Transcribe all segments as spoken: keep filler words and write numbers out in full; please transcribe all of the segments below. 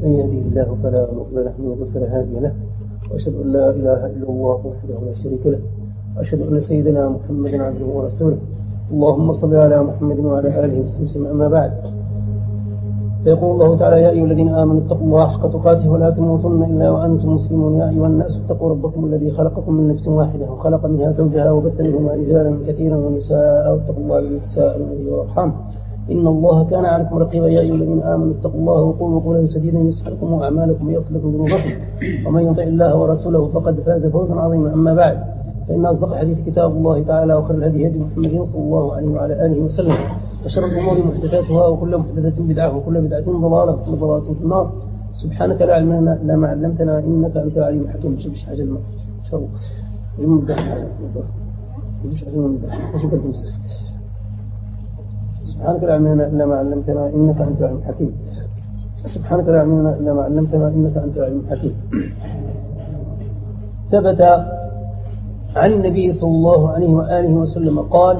من يهده الله فلا مضل له ومن يضلل فلا هادي له، وأشهد أن لا إله إلا الله وحده لا شريك له، وأشهد أن سيدنا محمدا عبده ورسوله. اللهم صل على محمد وعلى آله وصحبه. أما بعد، فيقول الله تعالى: يا أيها الذين آمنوا اتقوا الله حق تقاته ولا تموتن إلا وأنتم مسلمون. يا أيها الناس اتقوا ربكم الذي خلقكم من نفس واحدة وخلق منها زوجها وبث منهما رجالا كثيرا ونساء، واتقوا الله الذي تساءلون به والأرحام إن الله كان عليكم رقيبا. يا أيها الذين آمنوا اتقوا الله وقولوا قولا سديدا يصلح لكم أعمالكم ويغفر لكم ذنوبكم، ومن يطع الله ورسوله فقد فاز فوزا عظيما. أما بعد، فإن أصدق الحديث كتاب الله تعالى، وخير الهدي هدي محمد صلى الله عليه وعلى آله وسلم، وشر الأمور محدثاتها، وكل محدثة بدعة، وكل بدعة ضلالة، وكل ضلالة في النار. سبحانك لا علم لنا إلا ما علمتنا إنك أنت العليم الحكيم. مش حاجة الماء إن شاء الله. المدح حاجة مش حاجة المدح مش قدم سر. سبحانك لا علم لنا إلا ما علمتنا إنك أنت العليم الحكيم. سبحانك لا علم لنا إلا ما علمتنا إنك أنت العليم الحكيم. ثبت عن النبي صلى الله عليه وآله وسلم قال: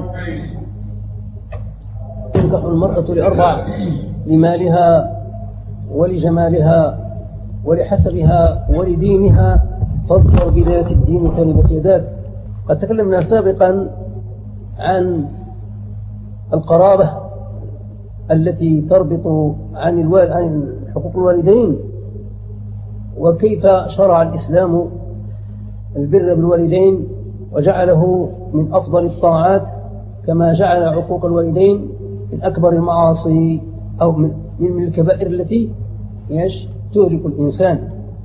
تنكح المرأة لأربع: لمالها ولجمالها ولحسبها ولدينها، فاظفر بذات الدين تربت يداك. قد تكلمنا سابقا عن القرابة التي تربط عن الوالد عن حقوق الوالدين، وكيف شرع الإسلام البر بالوالدين وجعله من أفضل الطاعات، كما جعل عقوق الوالدين من أكبر المعاصي أو من من الكبائر التي يش تهلك الإنسان.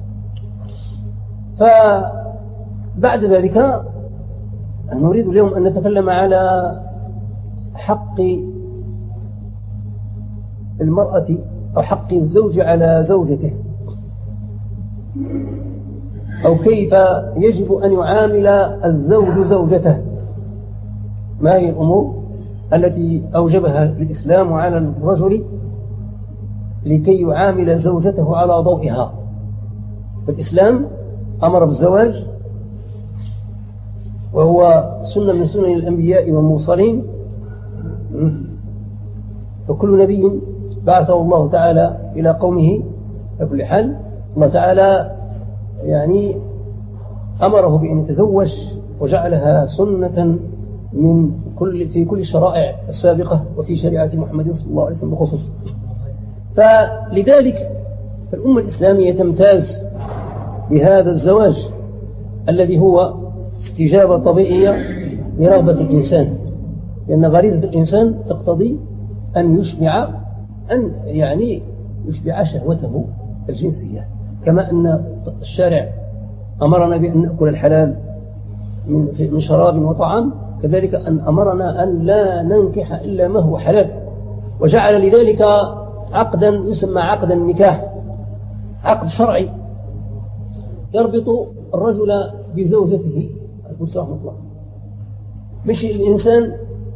فبعد ذلك نريد اليوم أن نتكلم على حق المرأة أو حق الزوج على زوجته، أو كيف يجب أن يعامل الزوج زوجته. ما هي الأمور التي أوجبها الإسلام على الرجل لكي يعامل زوجته على ضوئها؟ فالإسلام أمر بالزواج، وهو سنة من سنن الأنبياء والمرسلين، فكل نبي بعثه الله تعالى إلى قومه بكل حال الله تعالى يعني أمره بأن يتزوج، وجعلها سنة من كل في كل الشرائع السابقة وفي شريعة محمد صلى الله عليه وسلم بخصوص. فلذلك فالأمة الإسلامية تمتاز بهذا الزواج الذي هو استجابة طبيعية لرغبة الإنسان، لأن غريزة الإنسان تقتضي أن يشبع أن يعني يشبع شهوته الجنسية، كما أن الشارع أمرنا بأن نأكل الحلال من من شراب وطعام، كذلك أن أمرنا أن لا ننكح إلا ما هو حلال، وجعل لذلك عقدا يسمى عقد النكاح، عقد شرعي يربط الرجل بزوجته. مش الإنسان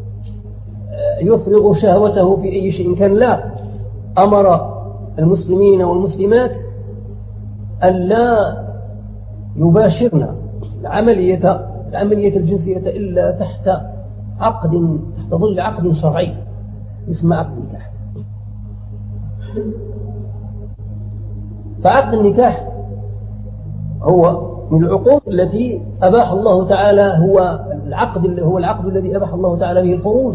يفرغ شهوته في أي شيء كان، لا، أمر المسلمين والمسلمات أن لا يباشرن العملية العملية الجنسية إلا تحت عقد تحت ظل عقد شرعي يسمى عقد النكاح. فعقد النكاح هو من العقود التي أباح الله تعالى، هو العقد هو العقد الذي أباح الله تعالى به الفروج،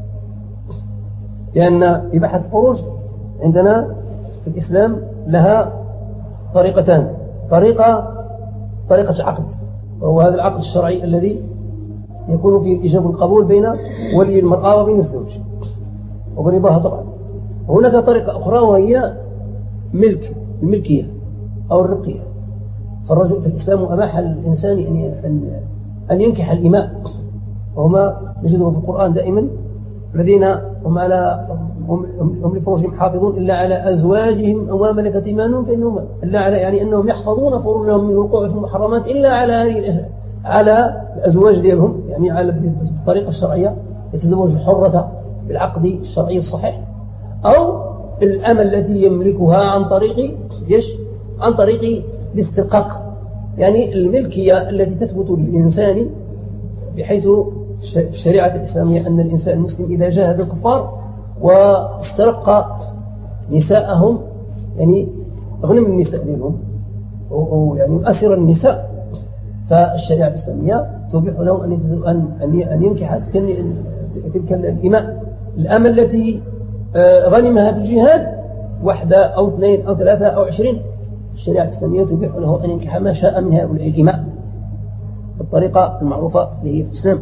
لأن إباحة الفروج عندنا في الإسلام لها طريقتان: طريقة طريقة عقد، وهو هذا العقد الشرعي الذي يكون فيه الإجابة والقبول بين ولي المرأة وبين الزوج وبرضاها طبعا. وهناك طريقة أخرى وهي ملك الملكية أو الرقية. فالرجل في الإسلام أباح للإنسان أن أن ينكح الإماء، وهما نجده في القرآن دائما: الذين هم على هم لفروجهم حافظون إلا على أزواجهم أو ما ملكت أيمانهم فإنهم إلا على يعني أنهم يحفظون فروجهم من وقوع في المحرمات إلا على هذه على الأزواج ديالهم، يعني على بالطريقة الشرعية يتزوج الحرة بالعقد الشرعي الصحيح، أو الأمة التي يملكها عن طريق ايش؟ عن طريق الاسترقاق، يعني الملكية التي تثبت للإنسان، بحيث في الشريعة الإسلامية أن الإنسان المسلم إذا جاهد الكفار واسترق نساءهم يعني أغنى من النساء ديالهم أو يعني أسر النساء، فالشريعة الإسلامية تبيح له أن أن ينكح تلك الإماء الأمة التي غنمها في الجهاد، واحدة أو اثنين أو ثلاثة أو عشرين. الشريعة الإسلامية تبيح له أن ينكح ما شاء من هؤلاء الإماء بالطريقة المعروفة به في الإسلام.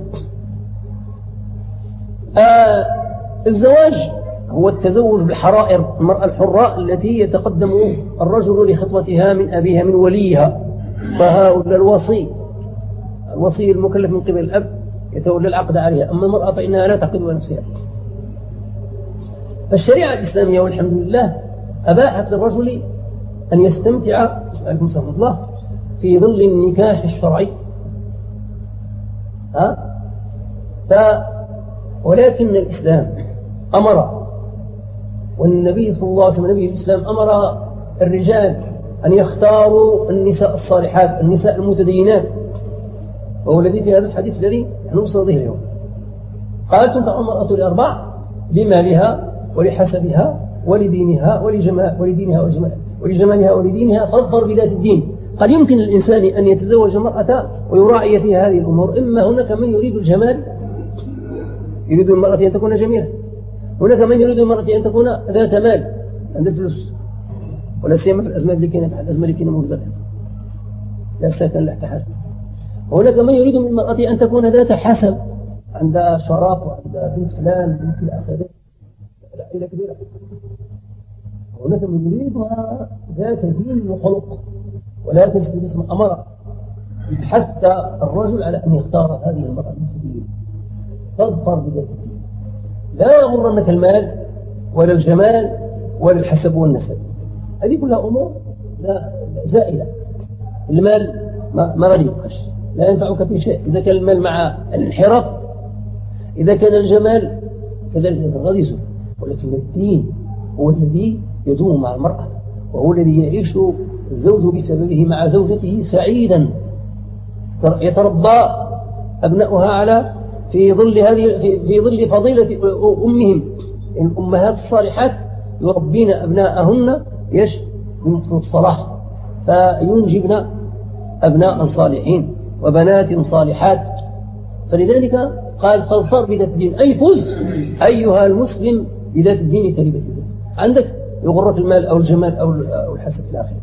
آه الزواج هو التزوج بالحرائر، المرأة الحرة التي يتقدم الرجل لخطبتها من أبيها من وليها، فهؤلاء الوصي الوصي المكلف من قبل الأب يتولى العقد عليها، أما المرأة فإنها لا تعقد نفسها. فالشريعة الإسلامية والحمد لله أباحت للرجل أن يستمتع عليكم السلام الله في ظل النكاح الشرعي. ها؟ ف ولكن الإسلام أمر، والنبي صلى الله عليه وسلم نبي الإسلام أمر الرجال أن يختاروا النساء الصالحات، النساء المتدينات، وهو الذي في هذا الحديث الذي نحن نصل به اليوم. قال تنكح المرأة لأربع: لمالها ولحسبها ولدينها ولجمال ولدينها وجمال ولجمالها ولدينها، فاظفر بذات الدين. قد يمكن للإنسان أن يتزوج المرأة ويراعي فيها هذه الأمور، إما هناك من يريد الجمال، يريد المرأة أن تكون جميلة، هناك من يريد المرأة أن تكون ذات مال عند الفلوس، ولا سيما في الأزمات اللي كانت الأزمة اللي كانت موجودة لا سكن لا احتحال. هناك من يريد من المرأة أن تكون ذات حسب، عندها شرف وعندها بنت فلان بنت الآخرين عائلة كبيرة. هناك من يريدها ذات دين وخلق، ولا تسلم اسم أمر. حتى الرجل على أن يختار هذه المرأة المتدينة، فاظفر بذات الدين، لا يغرنك المال ولا الجمال ولا الحسب والنسب، هذه كلها أمور لا زائلة. المال ما غادي يبقاش، لا ينفعك في شيء إذا كان المال مع الانحراف، إذا كان الجمال كذلك غادي يزول، ولكن الدين هو الذي يدوم مع المرأة، وهو الذي يعيش الزوج بسببه مع زوجته سعيدا، يتربى أبناؤها على في ظل هذه في ظل فضيلة أمهم. الأمهات الصالحات يربين أبناءهن يش بمقتضى الصلاح، فينجبن أبناء صالحين وبنات صالحات. فلذلك قال فاظفر بذات الدين، أي فز أيها المسلم بذات الدين تربت يديك. عندك يغرك المال أو الجمال أو الحسب في الآخر.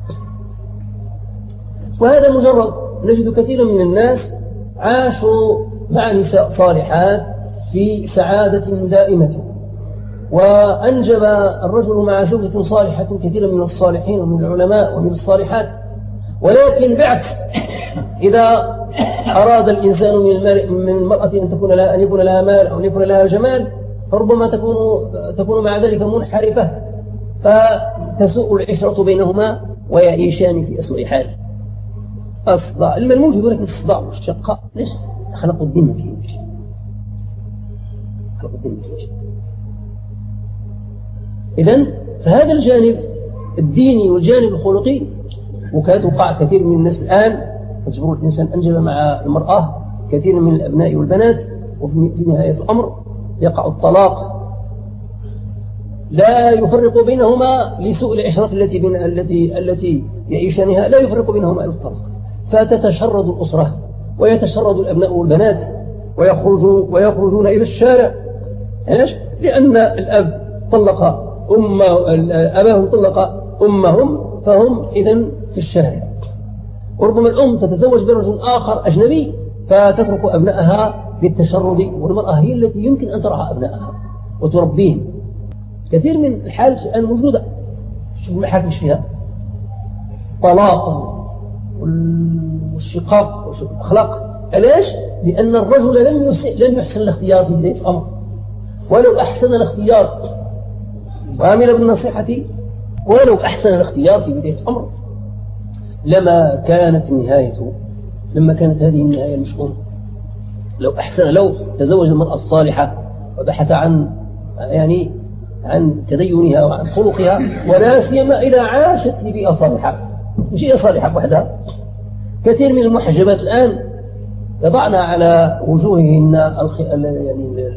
وهذا مجرد، نجد كثيرا من الناس عاشوا مع نساء صالحات في سعادة دائمة، وأنجب الرجل مع زوجة صالحة كثيرا من الصالحين ومن العلماء ومن الصالحات. ولكن بعكس، إذا أراد الإنسان من المرء من المرأة أن تكون لها أن يكون لها مال أو أن يكون لها جمال، فربما تكون تكون مع ذلك منحرفة، فتسوء العشرة بينهما ويعيشان في أسوأ حال. الصداع المال موجود، ولكن الصداع والشقاء ليش؟ خلقوا الدين ما فيهش، خلقوا الدين ما فيهش. إذن فهذا الجانب الديني والجانب الخلقي، وكانت وقع كثير من الناس الآن تجبر الإنسان أنجب مع المرأة كثير من الأبناء والبنات، وفي نهاية الأمر يقع الطلاق، لا يفرق بينهما لسوء العشرة التي بين التي التي يعيشانها، لا يفرق بينهما إلا الطلاق. فتتشرد الأسرة ويتشرد الأبناء والبنات ويخرجون ويخرجون إلى الشارع. ليش؟ لأن الأب طلق أم أباهم طلق أمهم، فهم إذن في الشارع. وربما الأم تتزوج برجل آخر أجنبي فتترك أبنائها للتشرد، والمرأة هي التي يمكن أن ترعى أبنائها وتربيهم. كثير من الحالات الآن موجودة، شوف المحاكم فيها طلاق والشقاق والأخلاق. علاش؟ لأن الرجل لم يسئ لم يحسن الاختيار في بداية الأمر، ولو أحسن الاختيار وعمل بالنصيحة، ولو أحسن الاختيار في بداية الأمر لما كانت النهاية لما كانت هذه النهاية المشؤومة. لو أحسن لو تزوج المرأة الصالحة وبحث عن يعني عن تدينها وعن خلقها، ولا سيما إذا عاشت في بيئة صالحة، مش هي صالحة وحدها. كثير من المحجبات الآن يضعن على وجوههن يعني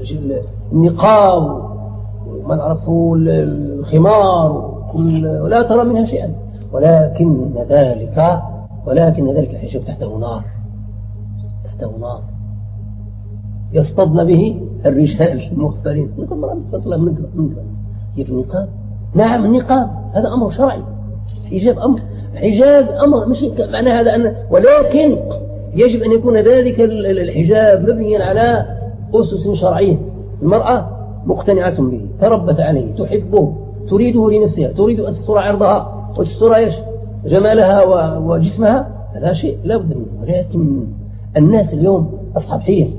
النقاب وما نعرفه الخمار، ولا ترى منها شيئا، ولكن ذلك ولكن ذلك الحجاب تحته نار، تحته نار يصطدن به الرجال المختارين. نقول مرة تطلب منك كيف النقاب؟ نعم النقاب هذا أمر شرعي، حجاب أمر حجاب أمر مش معنى هذا أن، ولكن يجب أن يكون ذلك الحجاب مبنيا على أسس شرعية. المرأة مقتنعة به، تربت عليه، تحبه، تريده لنفسها، تريد أن تستر عرضها وتستر ايش جمالها وجسمها، هذا شيء لا بد منه. ولكن الناس اليوم أصحاب حيل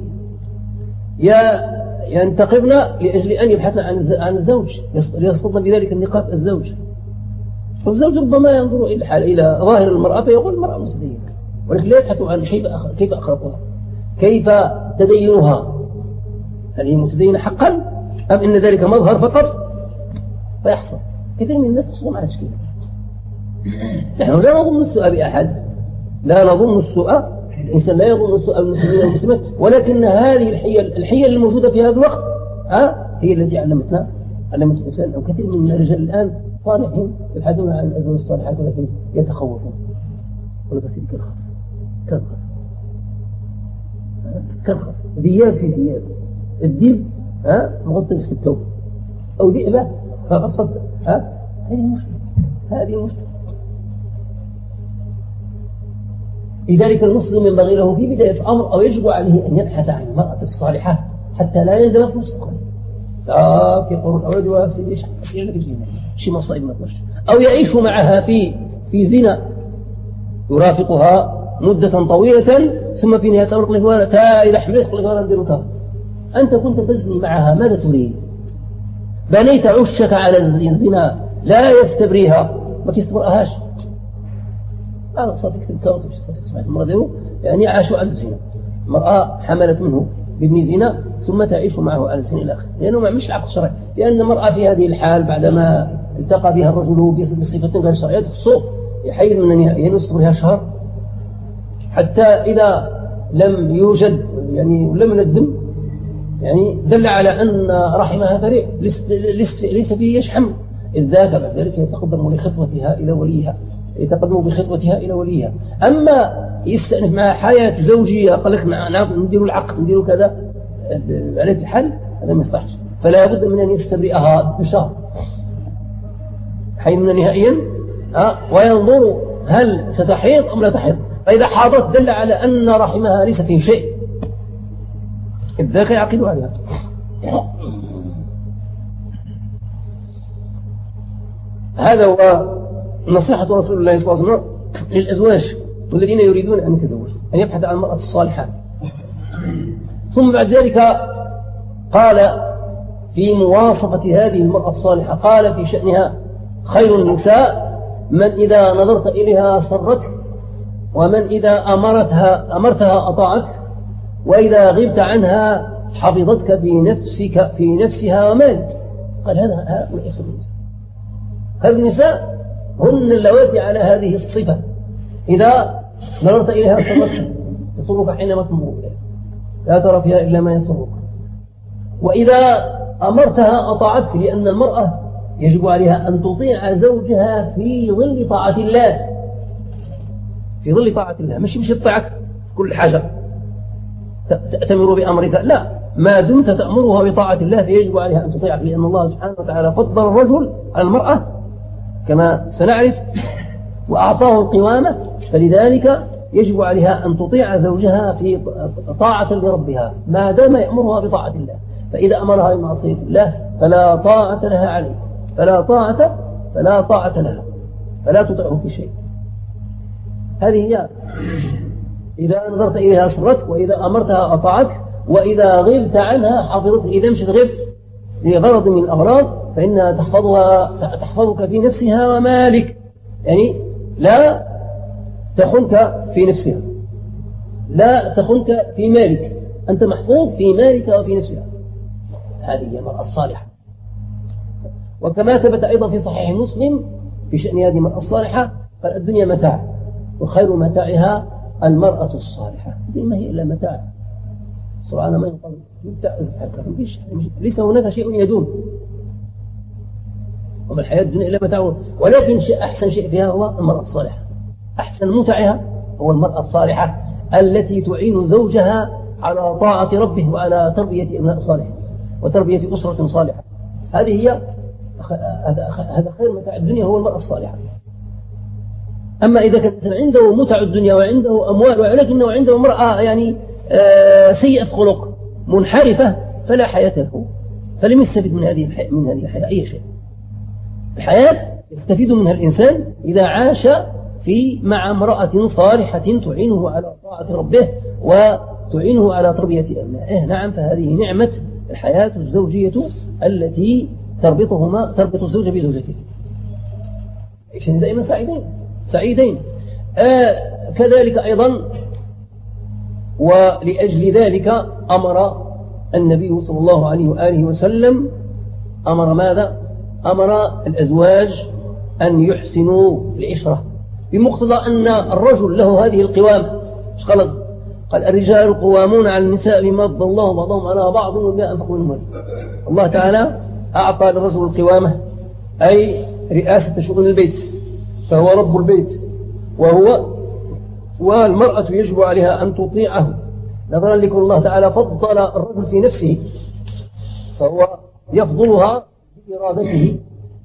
ينتقبن لأجل أن يبحثن عن الزوج، ليصطدن بذلك النقاب الزوج. والزوج ربما ينظر إلى إلى ظاهر المرأة فيقول المرأة متدينة، ولكن لا يبحث عن كيف كيف أخلاقها، كيف تدينها، هل هي متدينة حقا أم إن ذلك مظهر فقط؟ فيحصل كثير من الناس تصدم على تشكيله. نحن لا نظن السوء بأحد، لا نظن السوء، الإنسان لا يظن السوء بالمسلمين والمسلمات، ولكن هذه الحيل الحيل الموجودة في هذا الوقت ها هي التي علمتنا علمت الإنسان. أو كثير من الرجال الآن صالحين يبحثون عن الأزواج الصالحات ولكن يتخوفون، ولكن كالخف كالخف كالخف ذياب في ذياب، الديب ها مغطي في الثوب أو ذئبة فقصد، ها هذه المشكلة، هذه المشكلة. لذلك المسلم ينبغي له في بداية الأمر أو يجب عليه أن يبحث عن المرأة الصالحة حتى لا يندم في المستقبل. لا في قرون أولاد واسد إيش أسئلة في الجنة شيء مصائب ما تمشي، أو يعيش معها في في زنا يرافقها مدة طويلة ثم في نهاية الأمر يقول لك إذا حملت قل لك أنا نديرك. أنت كنت تزني معها ماذا تريد؟ بنيت عشك على الزنا لا يستبريها ما تستبرئهاش. أنا صار يكتب كاتب سمعت المرة ديرو يعني عاشوا على الزنا، المرأة حملت منه بابن زنا ثم تعيش معه على الزنا إلى آخره، لأنه ما مش عقد شرعي، لأن المرأة في هذه الحال بعدما التقى بها الرجل بصفة غير شرعية في السوق يحيل من ينصب لها شهر حتى إذا لم يوجد يعني لم ندم يعني دل على أن رحمها بريء ليس فيه يشحم، إذ ذاك بعد ذلك يتقدم لخطوتها إلى وليها، يتقدم بخطوتها إلى وليها. أما يستأنف معها حياة زوجية قال لك نعم ندير العقد ندير كذا على الحل، هذا ما يصحش. فلا بد من أن يستبرئها بشهر حين نهائيا أه؟ وينظر هل ستحيض أم لا تحيض، فإذا حاضت دل على أن رحمها ليس فيه شيء، إذ ذاك يعقد عليها. هذا هو نصيحة رسول الله صلى الله عليه وسلم للأزواج والذين يريدون أن يتزوجوا، أن يبحث عن المرأة الصالحة. ثم بعد ذلك قال في مواصفة هذه المرأة الصالحة، قال في شأنها خير النساء من إذا نظرت إليها سرتك، ومن إذا أمرتها أمرتها أطاعتك، وإذا غبت عنها حفظتك في نفسك في نفسها ومالك. قال هذا هؤلاء خير النساء. خير النساء هن اللواتي على هذه الصفة، إذا نظرت إليها سرتك تسرك حينما تنظر إليها، لا ترى فيها إلا ما يسرك، وإذا أمرتها أطاعتك، لأن المرأة يجب عليها أن تطيع زوجها في ظل طاعة الله، في ظل طاعة الله، مش مش تطيعك كل حاجة تأتمر بأمرك، لا، ما دمت تأمرها بطاعة الله فيجب عليها أن تطيعك، لأن الله سبحانه وتعالى فضل الرجل على المرأة كما سنعرف وأعطاه القوامة، فلذلك يجب عليها أن تطيع زوجها في طاعة لربها ما دام يأمرها بطاعة الله. فإذا أمرها بمعصية الله فلا طاعة لها عليه، فلا طاعة فلا طاعة لها، فلا تطيعه في شيء. هذه هي، إذا نظرت إليها سرتك، وإذا أمرتها أطاعتك، وإذا غبت عنها حفظتك. إذا مشت غبت لغرض من الأغراض فإنها تحفظها تحفظك في نفسها ومالك، يعني لا تخنك في نفسها، لا تخنك في مالك، أنت محفوظ في مالك وفي نفسها. هذه هي المرأة الصالحة. وكما ثبت أيضا في صحيح مسلم في شأن هذه المرأة الصالحة قال الدنيا متاع وخير متاعها المرأة الصالحة. الدنيا ما هي إلا متاع، سرعان ما ينقضي، متاع ليس هناك شيء يدوم. وما الحياة الدنيا إلا متاع، ولكن شيء أحسن شيء فيها هو المرأة الصالحة. أحسن متعها هو المرأة الصالحة التي تعين زوجها على طاعة ربه وعلى تربية أبناء صالح وتربية أسرة صالحة. هذه هي هذا خير متاع الدنيا، هو المرأة الصالحة. أما إذا كانت عنده متع الدنيا وعنده أموال ولكنه عنده امرأة يعني سيئة خلق منحرفة فلا حياة له، فلم يستفيد من هذه الحياة من هذه الحياة أي شيء. الحياة يستفيد منها الإنسان إذا عاش في مع امرأة صالحة تعينه على طاعة ربه وتعينه على تربية أبنائه. نعم، فهذه نعمة الحياة الزوجية التي تربطهما تربط الزوج بزوجته، يعيشان دائما سعيدين سعيدين. آه كذلك أيضا، ولأجل ذلك أمر النبي صلى الله عليه وآله وسلم أمر ماذا؟ أمر الأزواج أن يحسنوا العشرة، بمقتضى أن الرجل له هذه القوام. قال قال الرجال قوامون على النساء بما فضل الله بعضهم على بعض وبما أنفقوا من مال. الله تعالى أعطى للرجل القوامة، أي رئاسة شؤون البيت، فهو رب البيت، وهو والمرأة يجب عليها أن تطيعه نظرا لكون الله تعالى فضل الرجل في نفسه، فهو يفضلها بإرادته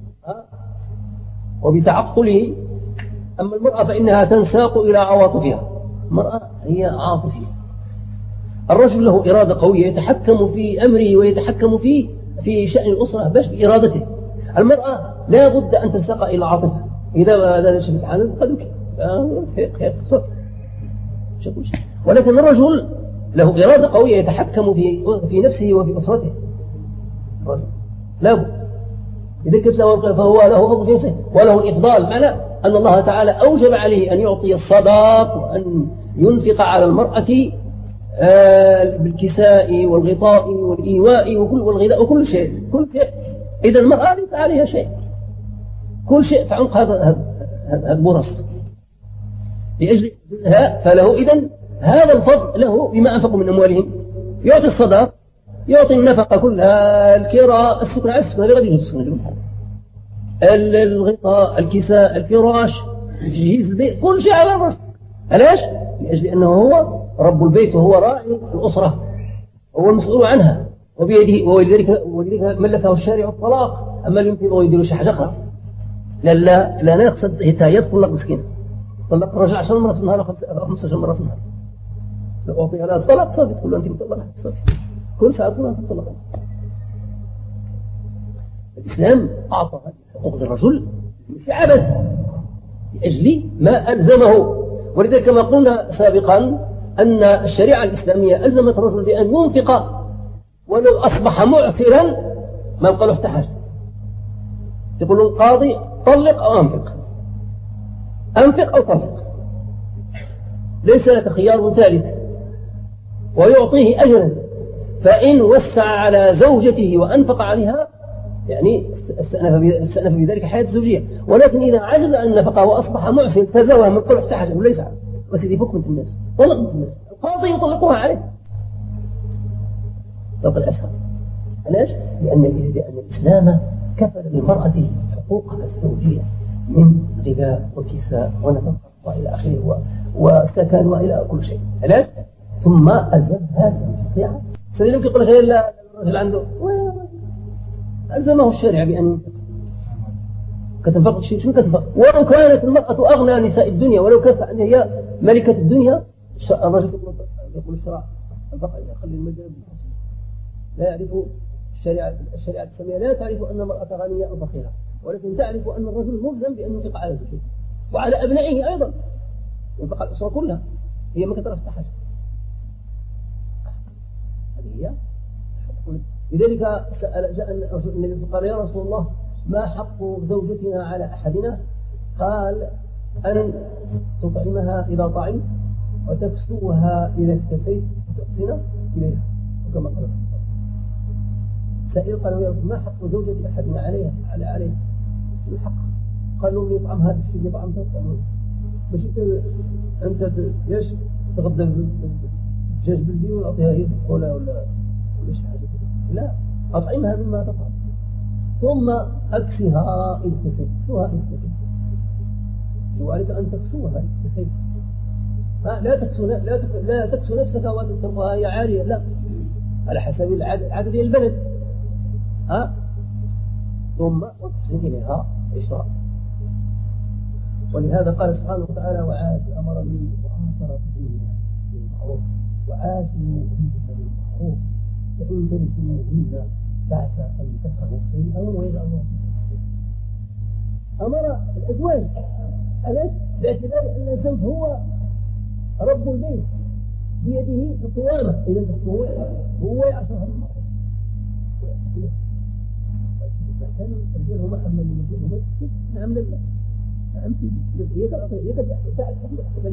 وبتعقله. أما المرأة فإنها تنساق إلى عواطفها، المرأة هي عاطفية. الرجل له إرادة قوية يتحكم في أمره ويتحكم في في شأن الأسرة باش بإرادته. المرأة لا بد أن تنساق إلى عاطفها، إذا هذا شفت حالا قدك ولكن الرجل له إرادة قوية يتحكم في في نفسه وفي أسرته. الرجل لا بد إذا كنت له فهو له فضل في نفسه وله الإفضال، معنى أن الله تعالى أوجب عليه أن يعطي الصداق وأن ينفق على المرأة بالكساء والغطاء والإيواء وكل والغذاء وكل شيء كل شيء. إذا المرأة ليس عليها شيء، كل شيء في عنق هذا هذا البرص لأجلها، فله إذن هذا الفضل له بما أنفقوا من أموالهم. يعطي الصداق، يعطي النفقة كلها، الكراء، السكن على السكن، غادي يجوز السكن، الغطاء، الكساء، الفراش، تجهيز البيت، كل شيء على الرجل. علاش؟ لأجل أنه هو رب البيت وهو راعي الأسرة، هو المسؤول عنها، وبيده ولذلك ولذلك ملكه الشارع الطلاق. أما اللي يمكن يديروا شي حاجة أخرى، لا لا لا يقصد حتى يطلق مسكين، طلق الرجل عشر مرات في النهار خمسة مرات في النهار، لو أعطيها لها الطلاق صافي تقول له أنت مطلقة صافي، كل ساعة تقول أنت مطلقة. الإسلام أعطى حقوق الرجل مش عبث، لأجل ما ألزمه. ولذلك كما قلنا سابقا أن الشريعة الإسلامية ألزمت الرجل بأن ينفق ولو أصبح معسرا ما يبقى له حتى حاجة. تقول القاضي طلق أو أنفق، أنفق أو طلق، ليس لك خيار ثالث، ويعطيه أجرا. فإن وسع على زوجته وأنفق عليها يعني استأنف بذلك حياة الزوجية. ولكن إذا عجز عن النفقة وأصبح معسر تزوج من قلع تحت وليس وسيدي فكمة الناس طلق من الناس، القاضي يطلقوها عليه طلق الأسهل. علاش؟ لأن لأن الإسلام كفل للمرأة حقوقها الزوجية من غذاء وكساء ونفقة وإلى آخره وسكن وإلى كل شيء. علاش؟ ثم ألزمها أن تطيع. سيدي يقول لك لا الرجل عنده ألزمه الشارع بأن ينفق. كتنفق شيء شو كتنفق؟ ولو كانت المرأة أغنى نساء الدنيا، ولو كانت أن هي ملكة الدنيا، الرجل يقول الشرع البقاء يخلي المجال لا يعرف الشريعة الشريعة الإسلامية لا تعرف أن المرأة غنية أو فقيرة، ولكن تعرف أن الرجل ملزم بأن ينفق على زوجته وعلى أبنائه أيضا، ينفق على الأسرة كلها، هي ما كتعرف حاجة. هذه هي. لذلك سأل جاء النبي قال يا رسول الله ما حق زوجتنا على أحدنا؟ قال أن تطعمها إذا طعمت وتكسوها إذا اكتفيت وتحسن إليها، وكما قال سائل قال يا رسول ما حق زوجة أحدنا عليها على عليه الحق؟ قالوا يطعم هذا الشيء يطعم تطعم باش أنت ليش تغدى الدجاج بالدين وأعطيها هي ولا ولا ولا شي حاجة؟ لا، أطعمها مما تطعم. ثم أكسها إن كسيت، أكسها إن كسيت، وعليك أن تكسوها إن كسيت. لا تكسو لا لا تكسو نفسك وتتركها هي عارية، لا، على حسب العدد البلد. ها ثم أحسن إليها عشرا. ولهذا قال سبحانه وتعالى: وعاد أمر بالمعاشرة بالمعروف وعاشروهن بالمعروف وإن ترثوهن بعد أن تفعلوا شيئا ويجعل الله أمر الأزواج. علاش؟ باعتبار أن الزوج هو رب البيت بيده القوامة، إذا هو هو يعشرها بالمعروف كان الرجال هم أما من الرجال هم نعم لله نعم في يقدر يقدر يساعد حتى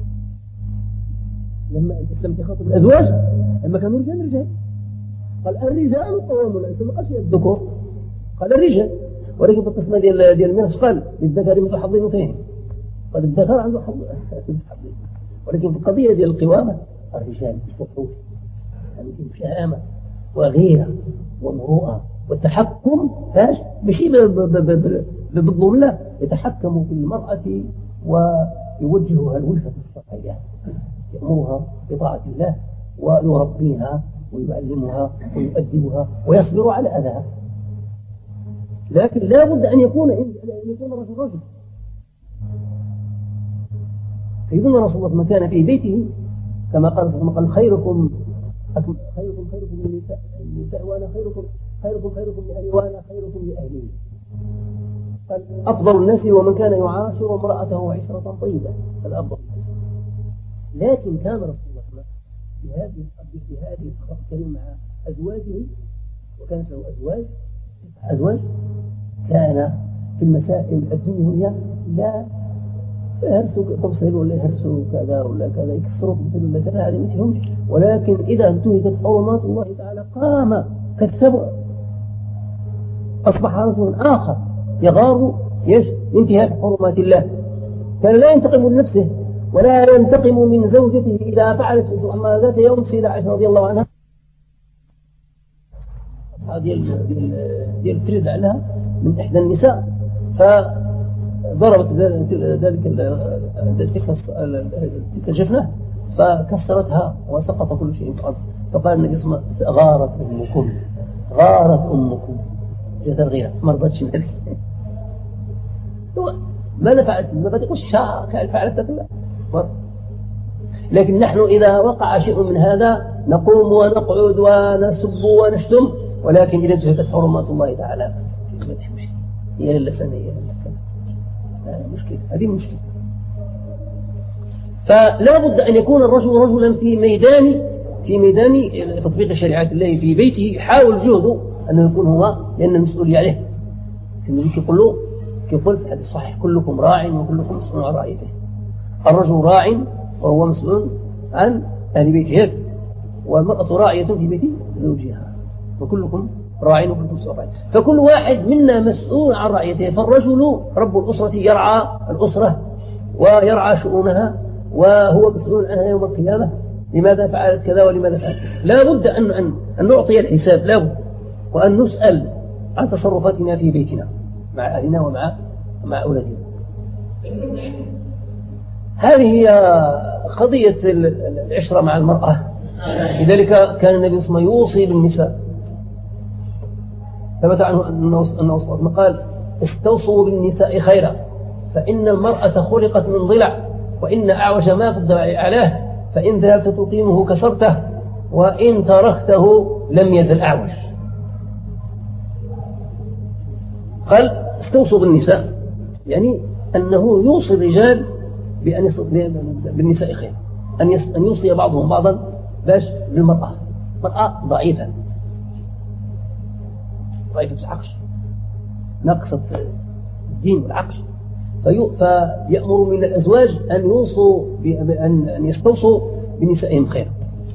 لما الإسلام تخاطب الأزواج لما كانوا رجال رجال قال الرجال قوامون، أنت ما قالش الذكور، قال الرجال. ولكن في القسمة ديال ديال الميراث قال للذكر مثل حظ الأنثيين، قال الذكر عنده حظ حظ. ولكن في القضية ديال القوامة الرجال يصبحوا يعني شهامة وغيرة ومروءة والتحكم فاش ماشي بالظلم، لا، يتحكم في المرأة ويوجهها الوجهة الشرعية، يأمرها بطاعة الله ويربيها ويعلمها ويؤدبها ويصبر على أذاها. لكن لا بد أن يكون أن يكون رجل رجل. سيدنا رسول الله ما كان في بيته كما قال قال خيركم خيركم خيركم للنساء النساء وأنا خيركم خيركم خيركم لأهلي وأنا خيركم لأهلي. قال أفضل الناس ومن كان يعاشر امرأته عشرة طيبة، الأفضل. لكن كان رسول الله في هذه في هذه الكريم مع أزواجه، وكانت له أزواج أزواج كان في المسائل الدنيوية لا يهرسوا تفصيل ولا يهرسوا كذا ولا كذا، يكسروا تفصيل ولا كذا، هذه ما تهمش. ولكن إذا انتهكت حرمات الله تعالى قام كالسبع، أصبح رجل آخر يغار يش انتهاك حرمات الله. كان لا ينتقم لنفسه ولا ينتقم من زوجته إذا فعلت. أما ذات يوم سيدة عائشة رضي الله عنها ديال ديال تريد عليها من إحدى النساء، فضربت ذلك تلك الجفنة فكسرتها وسقط كل شيء في الأرض. فقال النبي صلى الله عليه وسلم: غارت أمكم غارت أمكم جت الغيرة ما رضتش منك. ماذا فعلت؟ ماذا تقول الشاء فعلت لا. لكن نحن إذا وقع شيء من هذا نقوم ونقعد ونسب ونشتم، ولكن إذا انتهكت حرمات الله تعالى هي للفنية مشكلة، هذه مشكلة. فلا بد أن يكون الرجل رجلا في ميدان في ميدان تطبيق شريعة الله في بيته، يحاول جهده أنه يكون هو، لأن المسؤولية عليه. سيدنا يقول له كيقول في الحديث الصحيح: كلكم راع وكلكم مسؤول عن رعيته. الرجل راع وهو مسؤول عن أهل بيته، والمرأة راعية في بيت زوجها، وكلكم راع وكلكم مسؤول عن رعيته. فكل واحد منا مسؤول عن رعيته. فالرجل رب الأسرة يرعى الأسرة ويرعى شؤونها وهو مسؤول عنها يوم القيامة، لماذا فعلت كذا ولماذا فعلت. لا بد أن, أن, أن نعطي الحساب، لا بد، وأن نسأل عن تصرفاتنا في بيتنا مع أهلنا ومع مع أولادنا. هذه هي قضية العشرة مع المرأة. لذلك كان النبي صلى الله عليه وسلم يوصي بالنساء. ثبت عنه أنه أنه قال: استوصوا بالنساء خيرا، فإن المرأة خلقت من ضلع، وإن أعوج ما في الضلع أعلاه، فإن ذهبت تقيمه كسرته، وإن تركته لم يزل أعوج. قال: استوصوا بالنساء، يعني أنه يوصي الرجال بأن بالنساء خير، أن يوصي بعضهم بعضا باش بالمرأة. مرأة ضعيفة ضعيفة العقل، ناقصة الدين والعقل، فيأمر من الأزواج أن يوصوا أن يستوصوا بنسائهم خيرا.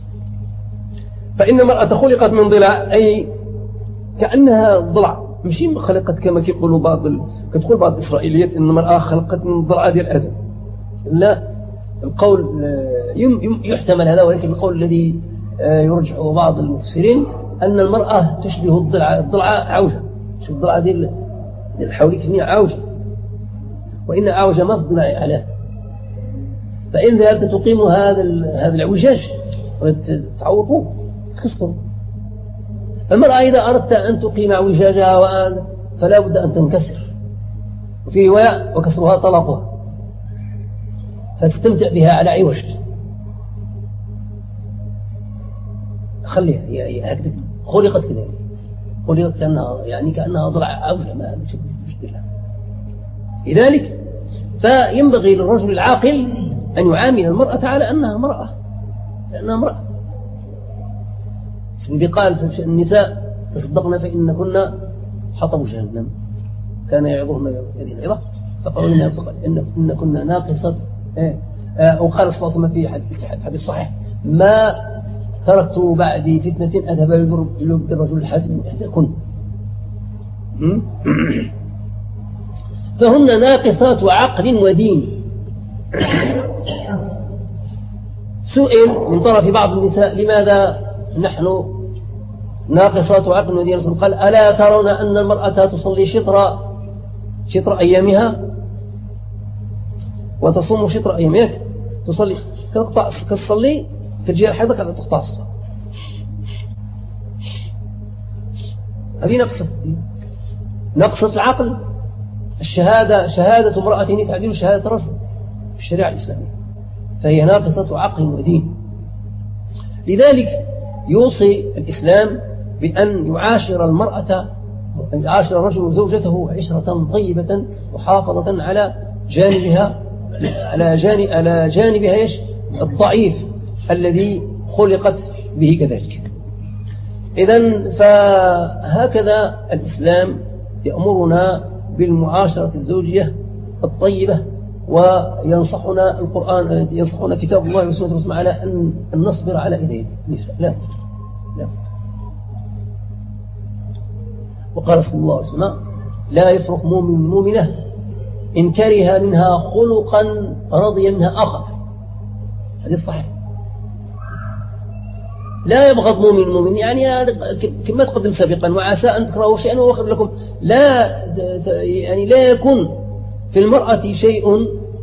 فإن المرأة خلقت من ضلع، أي كأنها ضلع، مش خلقت كما يقولوا بعض ال... كتقول بعض الإسرائيليات إن المرأة خلقت من ضلع ديال الآدم. لا، القول يحتمل هذا، ولكن القول الذي يرجع بعض المفسرين أن المرأة تشبه الضلع الضلع عوجة، شوف الضلعة دي حوليك هنا عاوجة، وإن عاوجة ما فضل عليها، فإن ذهبت تقيم هذا هذا العوجاج تعوضه تكسره. المرأة إذا أردت أن تقيم اعوجاجها فلا بد أن تنكسر، وفي رواية وكسرها طلقها، فتستمتع بها على عوج. خليها هي هكذا خلقت كذلك، خلقت كأنها يعني كأنها ضلع عوجة ما مشكلة. لذلك فينبغي للرجل العاقل أن يعامل المرأة على أنها مرأة، لأنها امرأة. النبي قال النساء تصدقن فإن كنا حطب جهنم، كان يعظهن هذه العظة فقالوا لنا إن إن كنا ناقصات. وقال صلى الله عليه وسلم في حديث صحيح ما تركت بعدي فتنة أذهب بالرجل الحازم من إحداكن. فهن ناقصات عقل ودين. سئل من طرف بعض النساء لماذا نحن ناقصات عقل ودين؟ قال ألا ترون أن المرأة تصلي شطر شطر أيامها وتصوم شطر أيامها؟ تصلي كتصلي في رجال حيضك على تقطع الصلاة. هذه نقصة نقصة العقل. الشهادة شهادة امرأة تعديل شهادة رجل في الشريعة الإسلامية، فهي ناقصة عقل ودين. لذلك يوصي الإسلام بأن يعاشر المرأة يعاشر الرجل زوجته عشرة طيبة محافظة على جانبها على جانب على جانبها ايش الضعيف الذي خلقت به كذلك. إذن فهكذا الإسلام يأمرنا بالمعاشرة الزوجية الطيبة، وينصحنا القرآن ينصحنا كتاب الله وسنة رسول على أن نصبر على إيدي النساء. لا لا وقال صلى الله عليه وسلم لا يفرق مؤمن مؤمنة إن كره منها خلقا رضي منها آخر. هذا صحيح. لا يبغض مؤمن مؤمن يعني كما تقدم سابقا وعسى أن تكرهوا شيئا وهو خير لكم. لا يعني لا يكون في المرأة شيء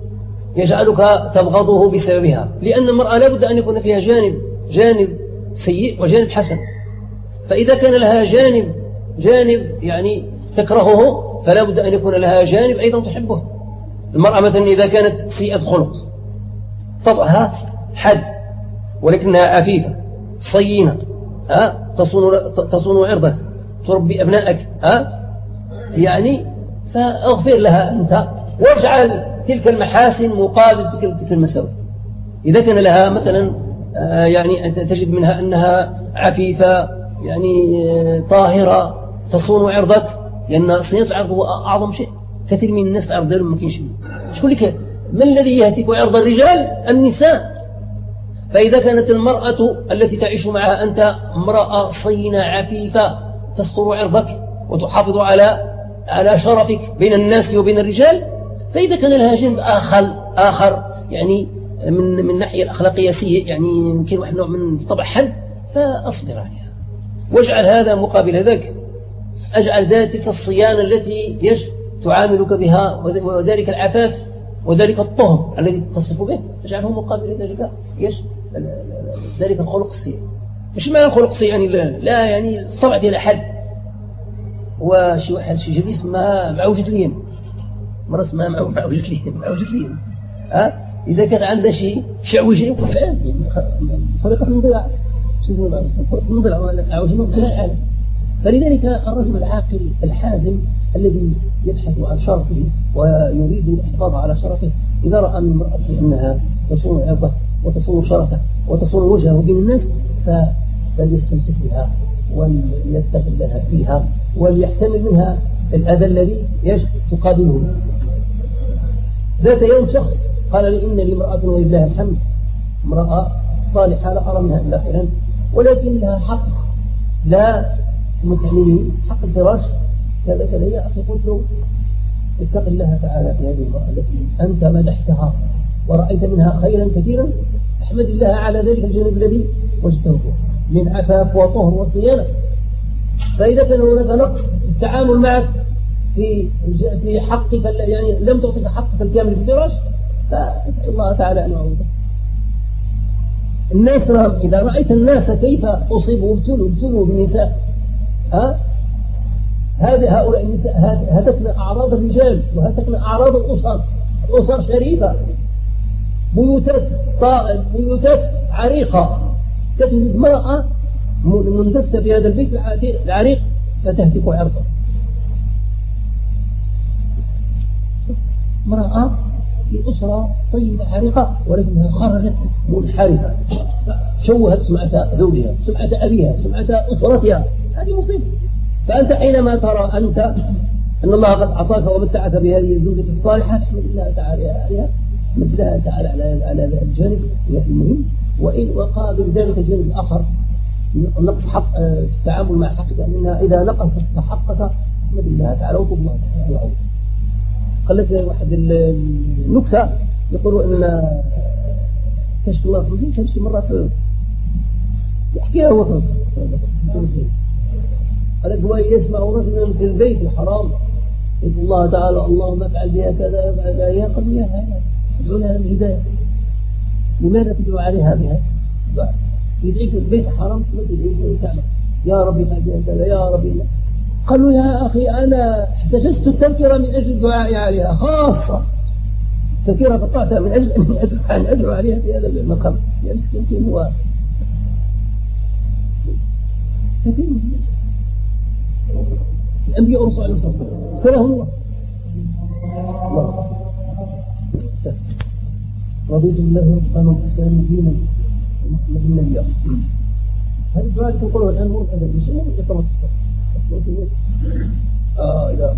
يجعلك تبغضه بسببها، لأن المرأة لا بد أن يكون فيها جانب جانب سيء وجانب حسن. فإذا كان لها جانب جانب يعني تكرهه فلا بد أن يكون لها جانب أيضا تحبه. المرأة مثلا إذا كانت سيئة خلق طبعها حد ولكنها عفيفة صينة ها تصون تصون عرضك تربي أبنائك ها يعني فاغفر لها أنت واجعل تلك المحاسن مقابل تلك المساوئ. إذا كان لها مثلا يعني تجد منها أنها عفيفة يعني طاهرة تصون عرضك، لأن صيانة العرض هو أعظم شيء. كثير من الناس العرض دائما ممكن شيء شكون لك من الذي يهتك عرض الرجال؟ النساء. فإذا كانت المرأة التي تعيش معها أنت امرأة صينة عفيفة تستر عرضك وتحافظ على على شرفك بين الناس وبين الرجال، فإذا كان لها جانب آخر آخر يعني من من الناحية الأخلاقية سيء يعني يمكن واحد نوع من طبع حد، فأصبر عليها واجعل هذا مقابل ذاك. أجعل ذاتك الصيانة التي يش تعاملك بها وذلك العفاف وذلك الطهر الذي تصف به اجعله مقابل ذلك يش ذلك الخلق السيء. مش معنى الخلق السيء يعني لا, لا يعني صبعت إلى حد. وشي واحد شي جبي اسمها معوجة اليم، مرة اسمها معوجة اليم معوجة اليم ها إذا كان عندها شيء شعوجة يوقف عادي خلقت من ضلع خلقت من ضلع معوجة من ضلع عالم. فلذلك الرجل العاقل الحازم الذي يبحث عن شرفه ويريد الحفاظ على شرفه إذا رأى من امرأته أنها تصون عرضه وتصون شرفه وتصون وجهه بين الناس فليستمسك بها وليستغلها فيها وليحتمل منها الأذى الذي تقابله. ذات يوم شخص قال لي إن لي امرأة ولله الحمد امرأة صالحة لا أرى منها إلا خيرا ولكن لها حق لا متحمله حق الفراش كذا كذا. يا أخي قلت له اتق الله تعالى في هذه المرأة التي أنت مدحتها ورأيت منها خيرا كثيرا، احمد الله على ذلك الجانب الذي وجدته من عفاف وطهر وصيانة. فإذا كان هناك نقص في التعامل معك في في حقك، يعني لم تعطيك حقك الكامل في الفراش، فأسأل الله تعالى أن يعوضك. الناس إذا رأيت الناس كيف أصيبوا وابتلوا ابتلوا بالنساء، ها هذه هؤلاء النساء هتكن أعراض الرجال وهتكن أعراض الأسر، الأسر شريفة، بيوتات طائل، بيوتات عريقة، تجد امرأة مندسة في هذا البيت العريق فتهتك عرضه. امرأة في أسرة طيبة عريقة ولكنها خرجت منحرفة، شوهت سمعة زوجها، سمعة أبيها، سمعة أسرتها، هذه مصيبة. فأنت حينما ترى أنت أن الله قد أعطاك ومتعك بهذه الزوجة الصالحة، احمد الله تعالى عليها، احمد الله تعالى على على هذا الجانب المهم. وإن وقابل ذلك الجانب الآخر نقص حق في التعامل مع حقك، لأنها إذا نقصت حقك احمد الله تعالى وطب الله تعالى. قال لك واحد النكتة يقولوا أن كشف الله خمسين كان شي مرة في يحكيها هو خمسين، قال لك هو يسمع رجلا في البيت الحرام يقول الله تعالى اللهم افعل بها كذا افعل بها هي، قالوا يا هذا تدعو لها بالهداية، لماذا تدعو عليها بها؟ يدعي في البيت الحرام ما تدعي تعمل يا ربي افعل بها كذا يا ربي لا. قالوا يا أخي أنا احتجزت التذكرة من أجل الدعاء عليها خاصة، التذكرة قطعتها من أجل أن أدعو عليها في هذا المقام. يا مسكين كيف هو كثير من الناس الأنبياء والرسل عليه الصلاة والسلام فلهم الله الله رضيت بالله ربنا والإسلام دينا ومحمد النبي. هذه الدعاء تقولها الآن هو الأدب يسمون يطلق آه لا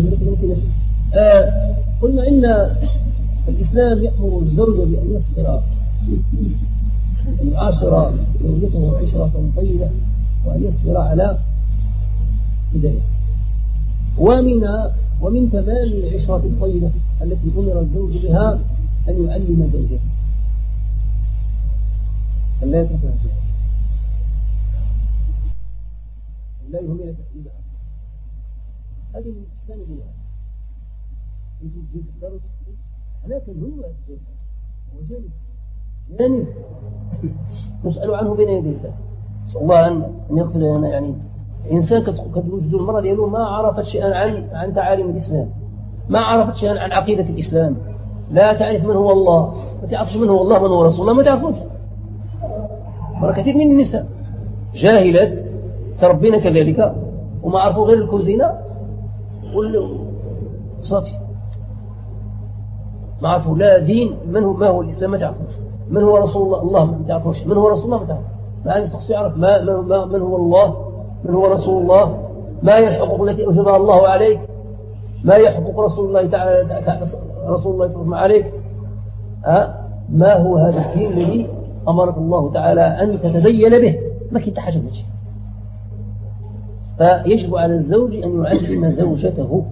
آه قلنا إن الإسلام يأمر الزوج بأن يصبر أن يعاشر زوجته عشرة طيبة وأن يصبر على بداية. ومن ومن تمام العشرة الطيبة التي أمر الزوج بها أن يعلم زوجته ألا يترك نفسه، لا يهمل تأكيدها. هذه من إحسان إليها. أنتم تجيب الدرس لكن هو الجيد هو جيد يعني نسأل عنه بين يدي الله، نسأل الله أن يغفر لنا. يعني إنسان قد وجد المرة ديالو ما عرفت شيئا عن عن تعاليم الإسلام، ما عرفت شيئا عن عقيدة الإسلام، لا تعرف من هو الله، ما تعرفش من هو الله من هو رسول الله، ما تعرفوش. مرة كثير من النساء جاهلات تربينا كذلك وما عرفوا غير الكوزينة والصافي، ما عرفوا لا دين من هو ما هو الإسلام ما تعرفوش، من هو رسول الله الله ما تعرفوش، من هو رسول الله ما تعرفوش. ما عايز تخصي يعرف ما من هو الله، من هو رسول الله، ما هي الحقوق التي أوجبها الله عليك، ما هي حقوق رسول الله تعالى رسول الله صلى الله عليه وسلم عليك. ها ما هو هذا الدين الذي أمرك الله تعالى أن تتدين به؟ ما كنت حاجة من شيء. فيجب على الزوج أن يعلم زوجته.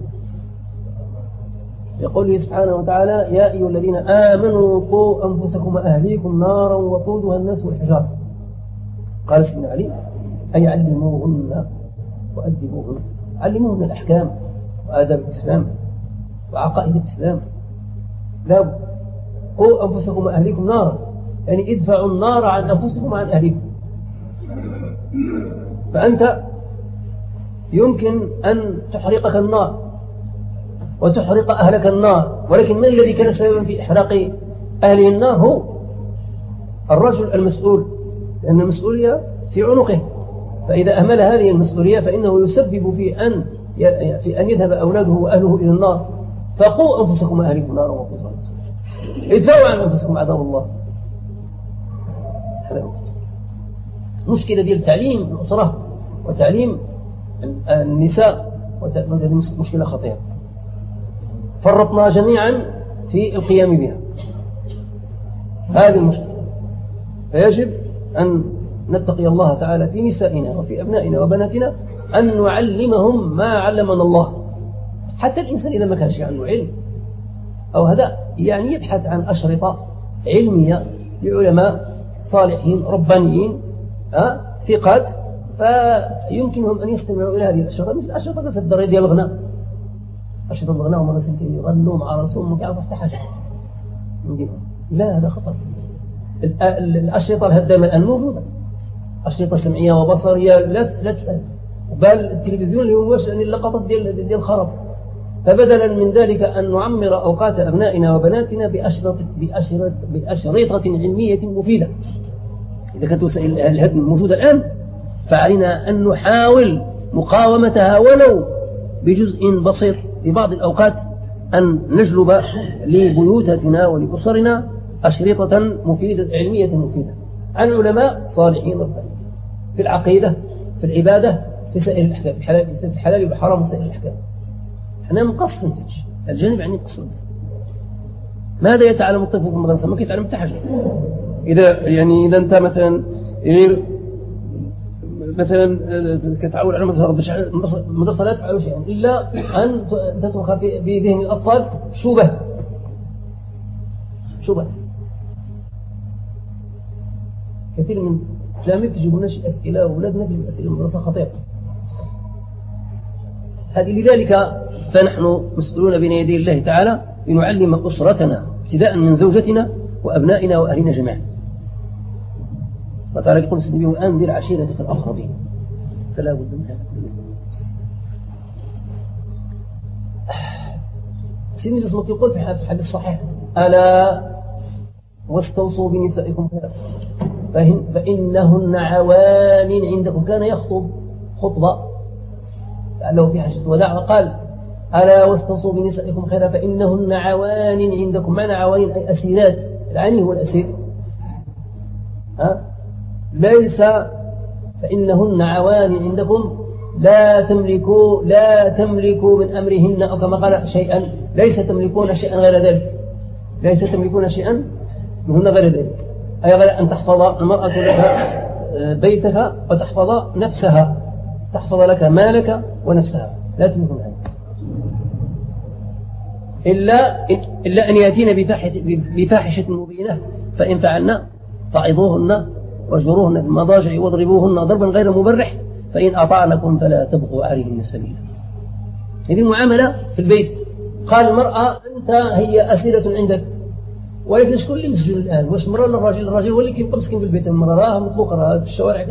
يقول سبحانه وتعالى يا أيها الذين آمنوا قوا أنفسكم وأهليكم نارا وقودها الناس والحجارة. قال سيدنا علي أي علموهن وأدبوهن، علموهن الأحكام وآداب الإسلام وعقائد الإسلام. لا قوا أنفسكم وأهليكم نارا، يعني ادفعوا النار عن أنفسكم وعن أهليكم. فأنت يمكن أن تحرقك النار وتحرق أهلك النار، ولكن من الذي كان سببا في إحراق أهله النار؟ هو الرجل المسؤول، لأن المسؤولية في عنقه. فإذا أهمل هذه المسؤولية فإنه يسبب في أن في أن يذهب أولاده وأهله إلى النار. فقوا أنفسكم وأهلكم نارا وقودها الناس، ادفعوا عن أنفسكم عذاب الله. هذا مشكلة ديال تعليم الأسرة وتعليم النساء، وهذه مشكلة خطيرة فرطنا جميعا في القيام بها هذه المشكلة. فيجب أن نتقي الله تعالى في نسائنا وفي أبنائنا وبناتنا، أن نعلمهم ما علمنا الله. حتى الإنسان إذا ما كانش عنده علم أو هذا يعني يبحث عن أشرطة علمية لعلماء صالحين ربانيين ثقات فيمكنهم أن يستمعوا إلى هذه الأشرطة مثل أشرطة الدري ديال الغناء، أشرطة الغناء وما ناس يغنوا مع راسهم وكيعرفوا يفتح حاجة يمكنهم. لا، هذا خطر. الأشرطة الهدامة الآن موجودة، أشرطة سمعية وبصرية لا لا تسأل، بل التلفزيون اللي هو يعني اللقطات ديال ديال الخرب. فبدلا من ذلك أن نعمر أوقات أبنائنا وبناتنا بأشرطة بأشرطة بأشرطة علمية مفيدة. إذا كانت وسائل الهدم موجودة الآن فعلينا أن نحاول مقاومتها ولو بجزء بسيط. في بعض الأوقات أن نجلب لبيوتنا ولأسرنا أشرطة مفيدة علمية مفيدة عن علماء صالحين ربانيين في العقيدة، في العبادة، في سائر الأحكام، في الحلال في الحلال والحرام وسائر الأحكام. احنا مقص نتج الجانب يعني مقص. ماذا يتعلم الطفل في المدرسة؟ ما يتعلم حاجة. إذا يعني إذا أنت مثلا غير مثلا كتعول على المدرسة لا تفعل شيئا إلا أن تترك في ذهن الأطفال شبه شبه. كثير من التلاميذ تجيبوا لنا شيء أسئلة وأولادنا تجيبوا أسئلة المدرسة خطيرة هذه. لذلك فنحن مسؤولون بين يدي الله تعالى لنعلم أسرتنا ابتداء من زوجتنا وأبنائنا وأهلنا جميعا. وتعالى يقول سيدي وأنذر عشيرتك الأقربين، فلا بد من هذا. سيدنا الرسول يقول في الحديث الصحيح ألا واستوصوا بنسائكم فإنهن عوان عندكم. كان يخطب خطبة لعله في حاجة وداع وقال ألا واستوصوا بنسائكم خيرا فإنهن عوان عندكم. معنى عوان أي أسيرات، العني هو الأسير، ها؟ ليس فإنهن عوان عندكم لا تملكوا لا تملكوا من أمرهن أو كما قال شيئا، ليس تملكون شيئا غير ذلك، ليس تملكون شيئا منهن غير ذلك، أي غير أن تحفظ المرأة لك بيتها وتحفظ نفسها، تحفظ لك مالك ونفسها، لا تملكون هذا إلا إلا أن يأتين بفاحشة مبينة، فإن فعلنا فعظوهن واجروهن في المضاجع واضربوهن ضربا غير مبرح فإن أطعنكم فلا تبغوا عليهن سبيلا. هذه المعاملة في البيت. قال المرأة أنت هي أسيرة عندك، ولكن شكون اللي مسجون الآن؟ واش المرأة ولا الراجل؟ الراجل هو اللي كيبقى مسكين في البيت، المرأة راها مطلوقة راها في الشوارع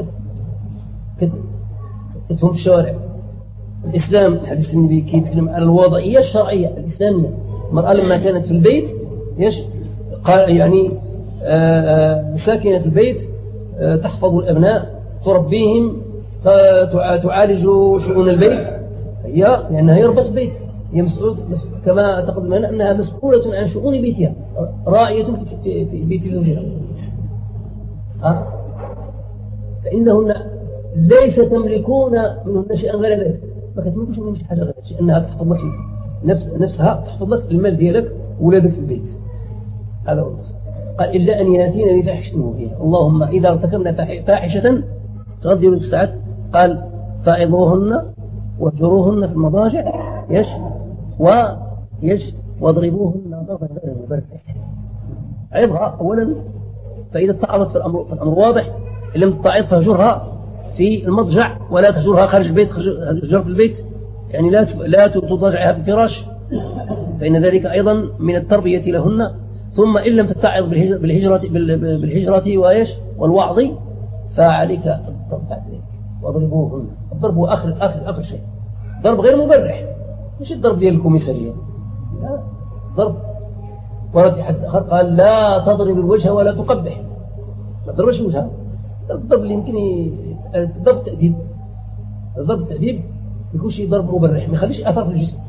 كتهم في الشوارع. الإسلام الحديث النبي كيتكلم على الوضعية الشرعية الإسلامية. المرأة لما كانت في البيت يش قال يعني آآ آآ ساكنة في البيت تحفظ الأبناء تربيهم تعالج شؤون البيت، هي لأنها هي ربة البيت، هي مسؤولة كما تقدم لنا أنها مسؤولة عن شؤون بيتها، راعية في بيت زوجها. أه؟ فإنهن ليس تملكون منهن شيئا غير ذلك، ما كتملكوش منهن شيء حاجة غير شيء أنها تحفظ لك نفس نفسها، تحفظ لك المال ديالك وولادك في البيت. هذا هو القصد. قال إلا أن يأتين بفاحشة مبينة. اللهم إذا ارتكبنا فاحشة تغذي الساعات قال فعظوهن واهجروهن في المضاجع يش ويش واضربوهن ضربا غير مبرح. عظها أولا، فإذا اتعظت فالأمر, فالأمر واضح. إن لم تتعظ فهجرها في المضجع ولا تهجرها خارج البيت، هجر في البيت يعني لا لا تضاجعها بالفراش، فإن ذلك أيضا من التربية لهن. ثم إن لم تتعظ بالهجرة بالهجرة وإيش والوعظ فعليك الضرب بعد ذلك واضربوهن. الضرب هو آخر آخر آخر شيء، ضرب غير مبرح، مش الضرب ديال الكوميسارية، لا ضرب. ورد في حد آخر قال لا تضرب الوجه ولا تقبح، ما تضربش وجهها. الضرب اللي يمكن ضرب تأديب، الضرب التأديب يكون شيء ضرب مبرح ما يخليش أثر في الجسم.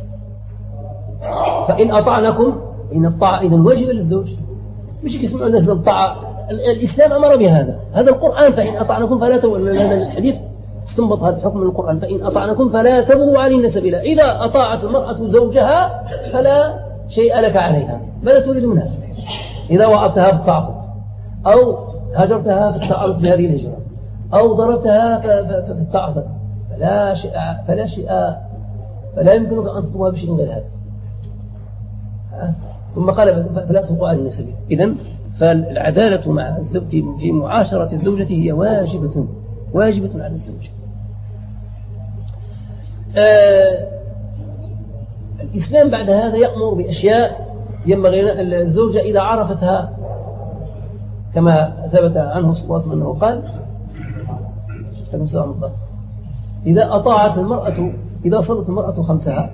فإن أطعنكم، إن الطاعة إذن واجبة للزوج، مش يسمعوا الناس الطاعة. الإسلام أمر بهذا، هذا القرآن. فإن أطعنكم فلا تولوا، هذا الحديث استنبط هذا الحكم من القرآن. فإن أطعنكم فلا تبغوا عليهن سبيلا. إذا أطاعت المرأة زوجها فلا شيء لك عليها. ماذا تريد منها؟ إذا وعدتها في التعاطف أو هجرتها في التعاطف بهذه الهجرة أو ضربتها في التعاطف فلا شيء فلا شيء فلا يمكنك أن تطلبها بشيء غير هذا. ثم قال فلا تبغوا عليهن سبيلا. إذن فالعدالة مع الزوج في معاشرة الزوجة هي واجبة واجبة على الزوج. آه الإسلام بعد هذا يأمر بأشياء ينبغي الزوجة إذا عرفتها، كما ثبت عنه صلى الله عليه وسلم أنه قال: إذا أطاعت المرأة إذا صلت المرأة خمسها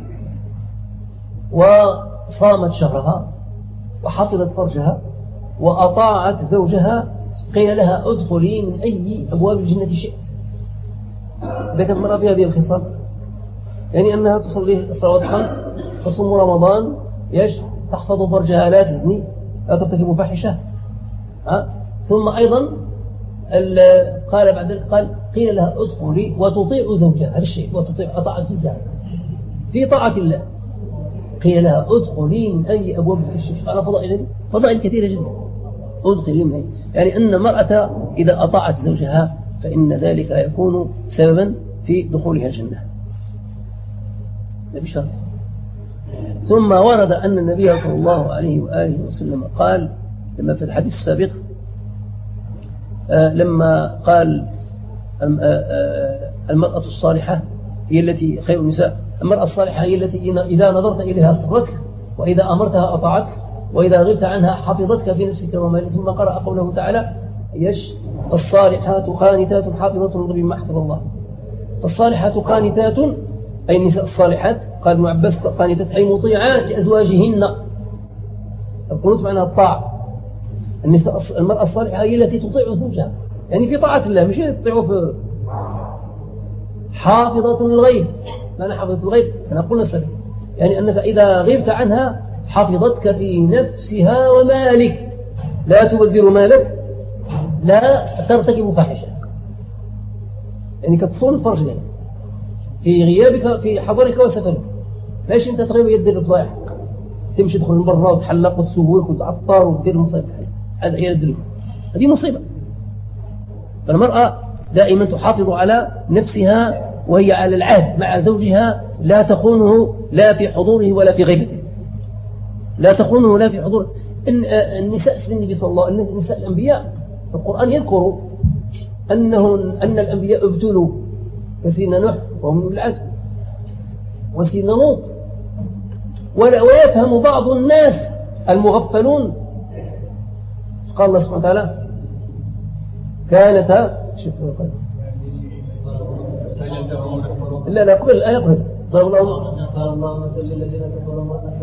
وصامت شهرها وحفظت فرجها وأطاعت زوجها قيل لها: ادخلي من أي أبواب الجنة شئت. إذا كانت المرأة في هذه الخصال، يعني أنها تصلي الصلوات الخمس، تصوم رمضان، يش تحفظ فرجها، لا تزني، لا ترتكب فاحشة، ها؟ ثم أيضا قال بعد ذلك قال: قيل لها ادخلي وتطيع زوجها، هذا الشيء، وتطيع أطاعت زوجها في طاعة الله. قيل لها ادخلي من أي أبواب الشرك. على فضائل فضائل كثيرة جدا. ادخلي من أي، يعني أن المرأة إذا أطاعت زوجها فإن ذلك يكون سببا في دخولها الجنة. بشرط. ثم ورد أن النبي صلى الله عليه وآله وسلم قال لما في الحديث السابق، آه لما قال آه آه المرأة الصالحة هي التي خير النساء، المرأة الصالحة هي التي إذا نظرت إليها سرتك، وإذا أمرتها أطاعتك، وإذا غبت عنها حفظتك في نفسك ومالك. ثم قرأ قوله تعالى: يش فالصالحات قانتات حافظات للغيب ما حفظ الله. فالصالحات قانتات أي النساء الصالحات، قال ابن عباس قانتات أي مطيعات لأزواجهن. القنوت معناها الطاعة. النساء المرأة الصالحة هي التي تطيع زوجها، يعني في طاعة الله، مش هي تطيعه في حافظة للغيب. معنى حافظة الغيب أنا قلنا سبب، يعني أنك إذا غبت عنها حفظتك في نفسها ومالك، لا تبذر مالك، لا ترتكب فاحشة، يعني كتصون الفرج لك في غيابك في حضرك وسفرك. ليش أنت تغيب يد الفضائح، تمشي تدخل من برا وتحلق وتسوق وتعطر وتدير مصيبة، هذا عيال الدنيا، هذه مصيبة. فالمرأة دائما تحافظ على نفسها وهي على العهد مع زوجها، لا تخونه لا في حضوره ولا في غيبته، لا تخونه لا في حضوره. النساء النبي صلى الله عليه وسلم، النساء الأنبياء، القرآن يذكر أنه أن الأنبياء ابتلوا، وسيدنا نوح وهم من العزم، وسيدنا لوط. ويفهم بعض الناس المغفلون، قال الله سبحانه وتعالى: كانتا لا لا قبل الآية قبل ضرب الله مثل للذين كفروا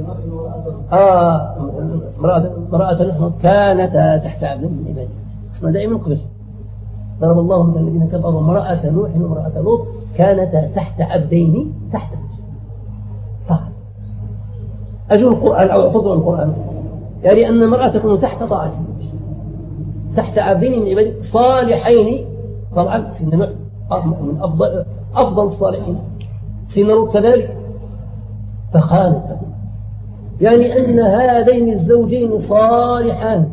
امرأة نوح كانتا تحت عبد من عباده. اسمها دائما قبل ضرب الله مثل الذين كفروا امرأة نوح وامرأة لوط كانتا تحت عبدين تحت طاعة. أجل القرآن أو اعتضوا القرآن، يعني أن المرأة تكون تحت طاعة الزوج، تحت عبدين من عباده صالحين. طبعا سيدنا نوح من أفضل أفضل الصالحين، سيدنا لوط كذلك. فخانته، يعني أن هذين الزوجين صالحان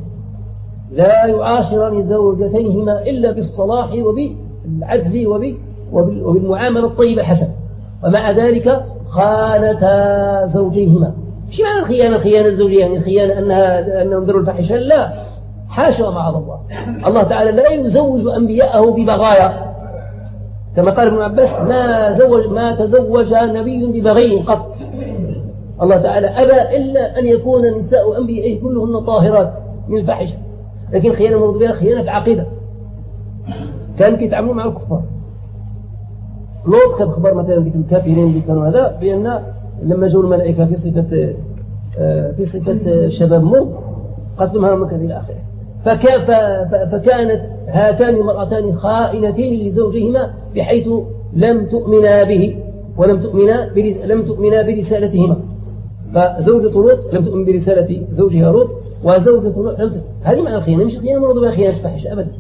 لا يعاشران زوجتيهما إلا بالصلاح وبالعدل وبالمعاملة الطيبة الحسنة، ومع ذلك خانتا زوجيهما. مش معنى الخيانة خيانة الزوجية يعني خيانة أنها أنهم ذروا الفاحشة، لا، حاشا ومعاذ الله. الله تعالى لا يزوج أنبياءه ببغايا، كما قال ابن عباس: ما زوج ما تزوج نبي ببغي قط. الله تعالى أبى إلا أن يكون نساء أنبيائه كلهن طاهرات من الفاحشة، لكن خيانة مرض بها خيانة عقيدة، كانوا يتعاملون مع الكفار. لوط كان خبر مثلا ذيك الكافرين اللي كانوا هذا بأن لما جاءوا الملائكة في صفة في صفة شباب مرض قسمها مكان إلى آخره. فكانت هاتان المرأتان خائنتين لزوجهما بحيث لم تؤمنا به ولم تؤمنا لم تؤمنا برسالتهما. فزوجة لوط لم تؤمن برسالة زوجها لوط، وزوجة لوط لم تؤمن. هذه معنى الخيانة، مش خيانة مرض بها خيانة فاحشة أبدا.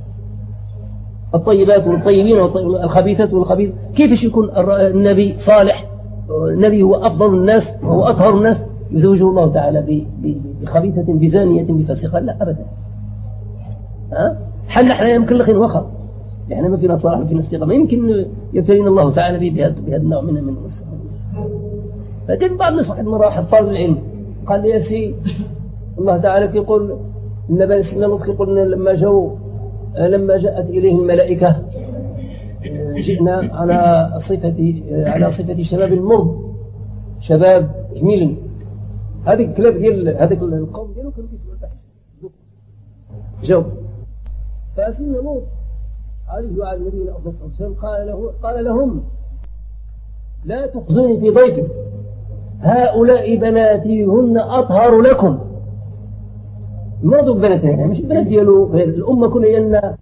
الطيبات والطيبين والخبيثات والخبيث. كيف يكون النبي صالح، النبي هو أفضل الناس وهو أطهر الناس، يزوجه الله تعالى بخبيثة بزانية بفاسقة؟ لا أبدا. ها؟ حل احنا يمكن لخين وخر، احنا ما فينا صلاح، ما فينا استقامة، يمكن يبتلينا الله تعالى بهذا بهذا النوع من من فكان بعض الناس واحد مرة واحد طالب العلم قال لي: يا سي الله تعالى يقول النبي سيدنا لوط يقول لما جو لما جاءت إليه الملائكة جئنا على صفة على صفة شباب مرض، شباب جميل. هذيك الكلاب ديال هذاك القوم ديالو كانوا كيسمعوا الفحش جاوب. فسيدنا لوط عليه وعلى النبي صلى الله عليه وسلم قال له قال لهم لا تخزوني في ضيفي، هؤلاء بناتي هن أطهر لكم. مرضوا ببناتها، يعني مش البنات ديالو، الأمة كلها